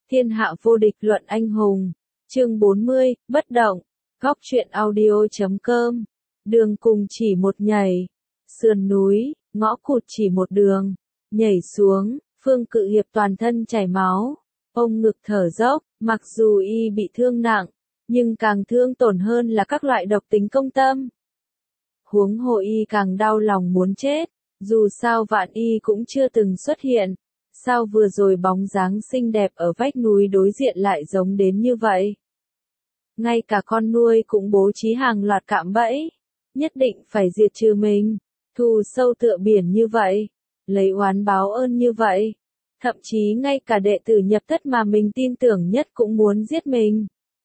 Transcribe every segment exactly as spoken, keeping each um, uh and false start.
Thiên hạ vô địch luận anh hùng. Chương bốn mươi, bất động. Góc truyện audio.com. Đường cùng chỉ một nhảy. Sườn núi, ngõ cụt chỉ một đường. Nhảy xuống, Phương Cự Hiệp toàn thân chảy máu. Ông ngực thở dốc, mặc dù y bị thương nặng, nhưng càng thương tổn hơn là các loại độc tính công tâm. Huống hồ y càng đau lòng muốn chết, dù sao Vạn Y cũng chưa từng xuất hiện. Sao vừa rồi bóng dáng xinh đẹp ở vách núi đối diện lại giống đến như vậy? Ngay cả con nuôi cũng bố trí hàng loạt cạm bẫy, nhất định phải diệt trừ mình, thù sâu tựa biển như vậy, lấy oán báo ơn như vậy. Thậm chí ngay cả đệ tử nhập thất mà mình tin tưởng nhất cũng muốn giết mình.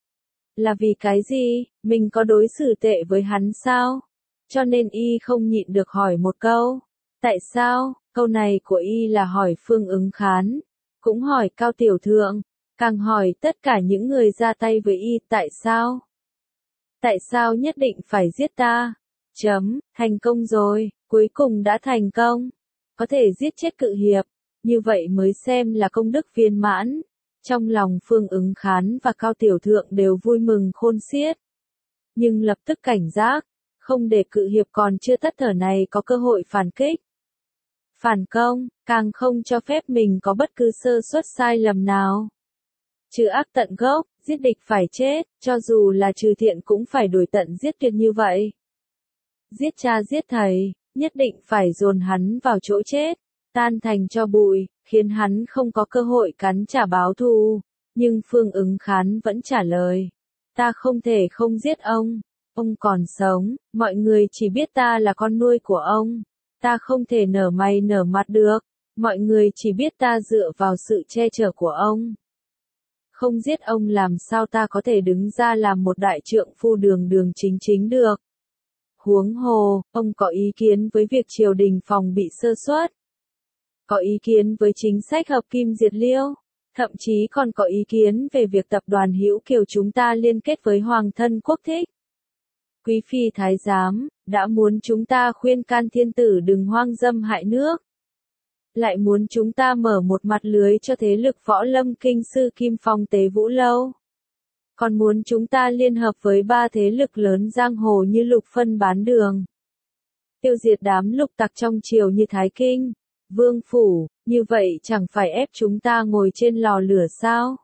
Là vì cái gì? Mình có đối xử tệ với hắn sao? Cho nên y không nhịn được hỏi một câu. Tại sao? Câu này của y là hỏi Phương Ứng Khán, cũng hỏi Cao Tiểu Thượng, càng hỏi tất cả những người ra tay với y. Tại sao? Tại sao nhất định phải giết ta? Chấm, thành công rồi, cuối cùng đã thành công. Có thể giết chết Cự Hiệp, như vậy mới xem là công đức viên mãn. Trong lòng Phương Ứng Khán và Cao Tiểu Thượng đều vui mừng khôn xiết. Nhưng lập tức cảnh giác, không để Cự Hiệp còn chưa tắt thở này có cơ hội phản kích. Phản công, càng không cho phép mình có bất cứ sơ suất sai lầm nào. Trừ ác tận gốc, giết địch phải chết, cho dù là trừ thiện cũng phải đuổi tận giết tuyệt như vậy. Giết cha giết thầy, nhất định phải dồn hắn vào chỗ chết, tan thành cho bụi, khiến hắn không có cơ hội cắn trả báo thù. Nhưng Phương Ứng Khán vẫn trả lời, ta không thể không giết ông, ông còn sống, mọi người chỉ biết ta là con nuôi của ông. Ta không thể nở mày nở mặt được, mọi người chỉ biết ta dựa vào sự che chở của ông. Không giết ông làm sao ta có thể đứng ra làm một đại trượng phu đường đường chính chính được. Huống hồ, ông có ý kiến với việc triều đình phòng bị sơ suất. Có ý kiến với chính sách hợp kim diệt liêu, thậm chí còn có ý kiến về việc tập đoàn Hữu Kiều chúng ta liên kết với Hoàng thân quốc thích. Quý phi thái giám, đã muốn chúng ta khuyên can thiên tử đừng hoang dâm hại nước. Lại muốn chúng ta mở một mặt lưới cho thế lực võ lâm kinh sư Kim Phong Tế Vũ Lâu. Còn muốn chúng ta liên hợp với ba thế lực lớn giang hồ như Lục Phân Bán Đường. Tiêu diệt đám lục tặc trong triều như Thái Kinh, Vương Phủ, như vậy chẳng phải ép chúng ta ngồi trên lò lửa sao?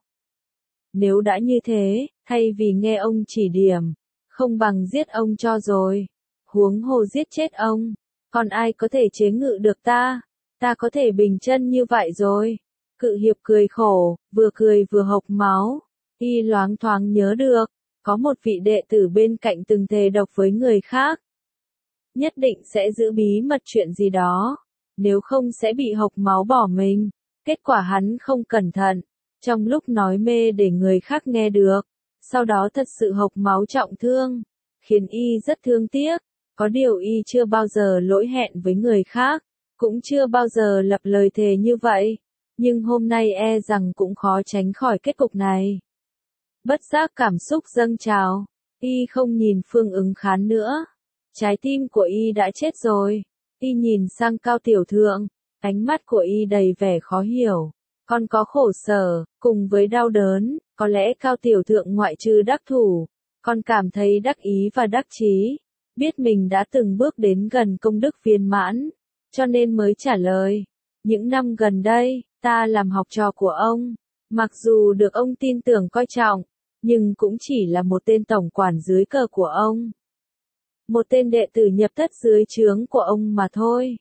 Nếu đã như thế, thay vì nghe ông chỉ điểm, không bằng giết ông cho rồi. Huống hồ giết chết ông, còn ai có thể chế ngự được ta? Ta có thể bình chân như vậy rồi. Cự Hiệp cười khổ, vừa cười vừa hộc máu. Y loáng thoáng nhớ được, có một vị đệ tử bên cạnh từng thề độc với người khác. Nhất định sẽ giữ bí mật chuyện gì đó, nếu không sẽ bị hộc máu bỏ mình. Kết quả hắn không cẩn thận, trong lúc nói mê để người khác nghe được, sau đó thật sự hộc máu trọng thương, khiến y rất thương tiếc. Có điều y chưa bao giờ lỗi hẹn với người khác, cũng chưa bao giờ lập lời thề như vậy, nhưng hôm nay e rằng cũng khó tránh khỏi kết cục này. Bất giác cảm xúc dâng trào, y không nhìn Phương Ứng Khán nữa. Trái tim của y đã chết rồi. Y nhìn sang Cao Tiểu Thượng, ánh mắt của y đầy vẻ khó hiểu, còn có khổ sở, cùng với đau đớn. Có lẽ Cao Tiểu Thượng ngoại trừ đắc thủ, còn cảm thấy đắc ý và đắc chí, biết mình đã từng bước đến gần công đức viên mãn, cho nên mới trả lời. Những năm gần đây, ta làm học trò của ông, mặc dù được ông tin tưởng coi trọng, nhưng cũng chỉ là một tên tổng quản dưới cờ của ông. Một tên đệ tử nhập thất dưới trướng của ông mà thôi.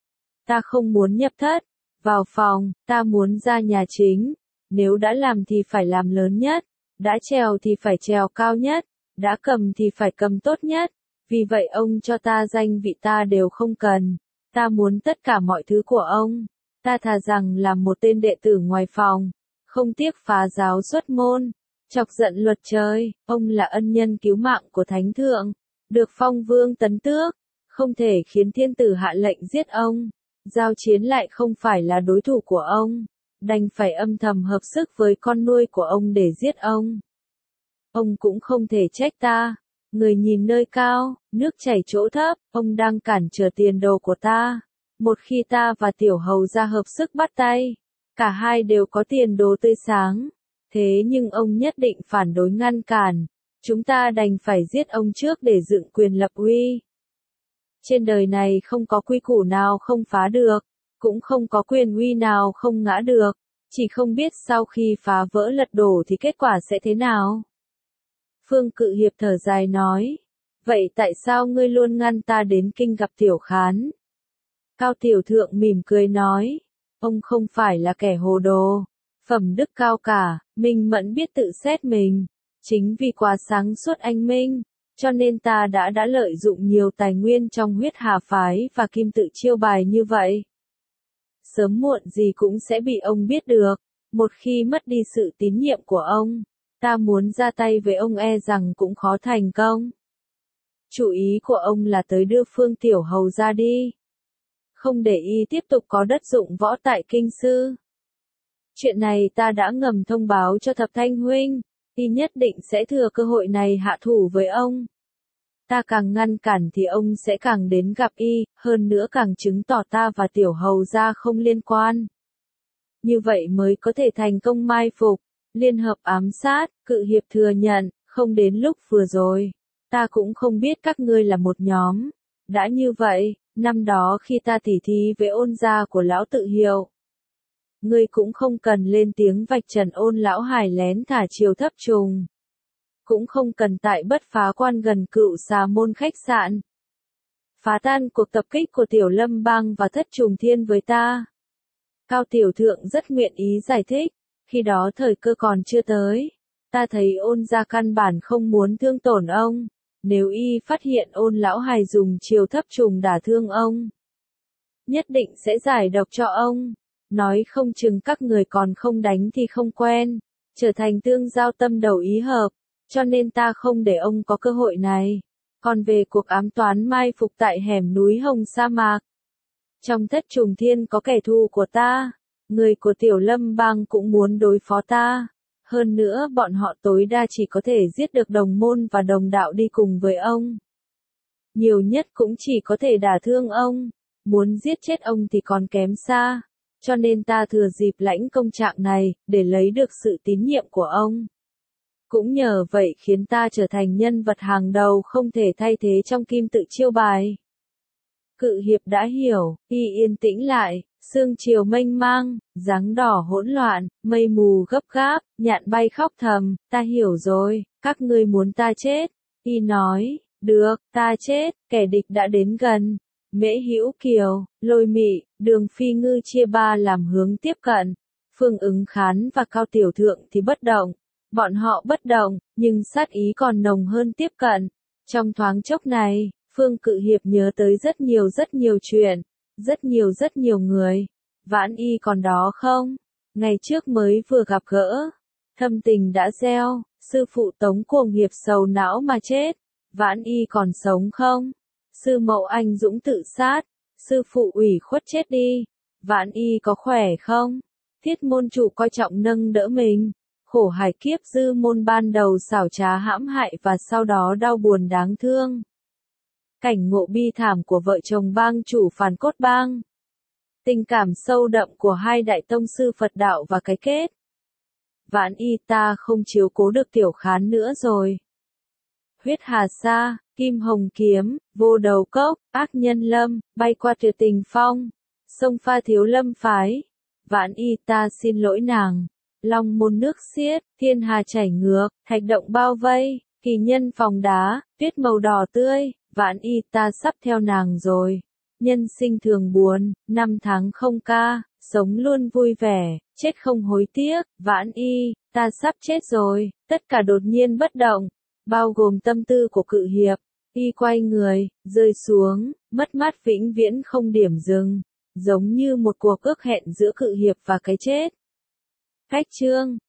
Ta không muốn nhập thất, vào phòng, ta muốn ra nhà chính. Nếu đã làm thì phải làm lớn nhất, đã trèo thì phải trèo cao nhất, đã cầm thì phải cầm tốt nhất. Vì vậy ông cho ta danh vị ta đều không cần. Ta muốn tất cả mọi thứ của ông. Ta thà rằng làm một tên đệ tử ngoài phòng, không tiếc phá giáo xuất môn, chọc giận luật trời. Ông là ân nhân cứu mạng của Thánh Thượng, được phong vương tấn tước, không thể khiến thiên tử hạ lệnh giết ông. Giao chiến lại không phải là đối thủ của ông, đành phải âm thầm hợp sức với con nuôi của ông để giết ông. Ông cũng không thể trách ta. Người nhìn nơi cao, nước chảy chỗ thấp, ông đang cản trở tiền đồ của ta. Một khi ta và Tiểu Hầu ra hợp sức bắt tay, cả hai đều có tiền đồ tươi sáng. Thế nhưng ông nhất định phản đối ngăn cản, chúng ta đành phải giết ông trước để dựng quyền lập uy. Trên đời này không có quy củ nào không phá được, cũng không có quyền uy nào không ngã được, chỉ không biết sau khi phá vỡ lật đổ thì kết quả sẽ thế nào. Phương Cự Hiệp thở dài nói, vậy tại sao ngươi luôn ngăn ta đến kinh gặp Tiểu Khán? Cao Tiểu Thượng mỉm cười nói, ông không phải là kẻ hồ đồ, phẩm đức cao cả, minh mẫn biết tự xét mình, chính vì quá sáng suốt anh minh, cho nên ta đã đã lợi dụng nhiều tài nguyên trong huyết hà phái và kim tự chiêu bài như vậy. Sớm muộn gì cũng sẽ bị ông biết được, một khi mất đi sự tín nhiệm của ông, ta muốn ra tay với ông e rằng cũng khó thành công. Chủ ý của ông là tới đưa Phương Tiểu Hầu ra đi, không để y tiếp tục có đất dụng võ tại kinh sư. Chuyện này ta đã ngầm thông báo cho Thập Thanh huynh, y nhất định sẽ thừa cơ hội này hạ thủ với ông. Ta càng ngăn cản thì ông sẽ càng đến gặp y, hơn nữa càng chứng tỏ ta và Tiểu Hầu gia không liên quan. Như vậy mới có thể thành công mai phục, liên hợp ám sát. Cự Hiệp thừa nhận, không đến lúc vừa rồi, ta cũng không biết các ngươi là một nhóm. Đã như vậy, năm đó khi ta tỉ thí với ôn gia của lão Tự Hiệu, ngươi cũng không cần lên tiếng vạch trần ôn lão hài lén thả chiều thấp trùng. Cũng không cần tại bất phá quan gần Cựu Xà Môn khách sạn phá tan cuộc tập kích của Tiểu Lâm Bang và Thất Trùng Thiên với ta. Cao Tiểu Thượng rất nguyện ý giải thích, khi đó thời cơ còn chưa tới, ta thấy ôn gia căn bản không muốn thương tổn ông, nếu y phát hiện ôn lão hài dùng chiều thấp trùng đả thương ông, nhất định sẽ giải độc cho ông, nói không chừng các người còn không đánh thì không quen, trở thành tương giao tâm đầu ý hợp. Cho nên ta không để ông có cơ hội này. Còn về cuộc ám toán mai phục tại hẻm núi Hồng Sa Mạc, trong Thất Trùng Thiên có kẻ thù của ta, người của Tiểu Lâm Bang cũng muốn đối phó ta. Hơn nữa bọn họ tối đa chỉ có thể giết được đồng môn và đồng đạo đi cùng với ông. Nhiều nhất cũng chỉ có thể đả thương ông, muốn giết chết ông thì còn kém xa. Cho nên ta thừa dịp lãnh công trạng này, để lấy được sự tín nhiệm của ông. Cũng nhờ vậy khiến ta trở thành nhân vật hàng đầu không thể thay thế trong kim tự chiêu bài. Cự Hiệp đã hiểu, y yên tĩnh lại, sương chiều mênh mang, dáng đỏ hỗn loạn, mây mù gấp gáp, nhạn bay khóc thầm, ta hiểu rồi, các ngươi muốn ta chết. Y nói, được, ta chết, kẻ địch đã đến gần. Mễ Hữu Kiều, Lôi Mị, Đường Phi Ngư chia ba làm hướng tiếp cận. Phương Ứng Khán và Cao Tiểu Thượng thì bất động. Bọn họ bất động, nhưng sát ý còn nồng hơn tiếp cận. Trong thoáng chốc này, Phương Cự Hiệp nhớ tới rất nhiều rất nhiều chuyện, rất nhiều rất nhiều người. Vãn Y còn đó không? Ngày trước mới vừa gặp gỡ, thâm tình đã gieo, sư phụ Tống Cuồng Hiệp sầu não mà chết. Vãn Y còn sống không? Sư mẫu anh dũng tự sát, sư phụ ủy khuất chết đi. Vãn Y có khỏe không? Thiết môn chủ coi trọng nâng đỡ mình. Khổ hải kiếp dư môn ban đầu xảo trá hãm hại và sau đó đau buồn đáng thương. Cảnh ngộ bi thảm của vợ chồng bang chủ Phàn Cốt Bang. Tình cảm sâu đậm của hai đại tông sư Phật đạo và cái kết. Vãn Y ta không chiếu cố được Tiểu Khán nữa rồi. Huyết Hà Sa, Kim Hồng Kiếm, Vô Đầu Cốc, Ác Nhân Lâm, bay qua Tuyệt Tình Phong, sông pha Thiếu Lâm Phái. Vãn Y ta xin lỗi nàng. Long môn nước xiết, thiên hà chảy ngược, thạch động bao vây, kỳ nhân phòng đá, tuyết màu đỏ tươi, Vãn Y ta sắp theo nàng rồi. Nhân sinh thường buồn, năm tháng không ca, sống luôn vui vẻ, chết không hối tiếc. Vãn Y, ta sắp chết rồi. Tất cả đột nhiên bất động, bao gồm tâm tư của Cự Hiệp. Y quay người, rơi xuống, mất mát vĩnh viễn không điểm dừng, giống như một cuộc ước hẹn giữa Cự Hiệp và cái chết. Cách chương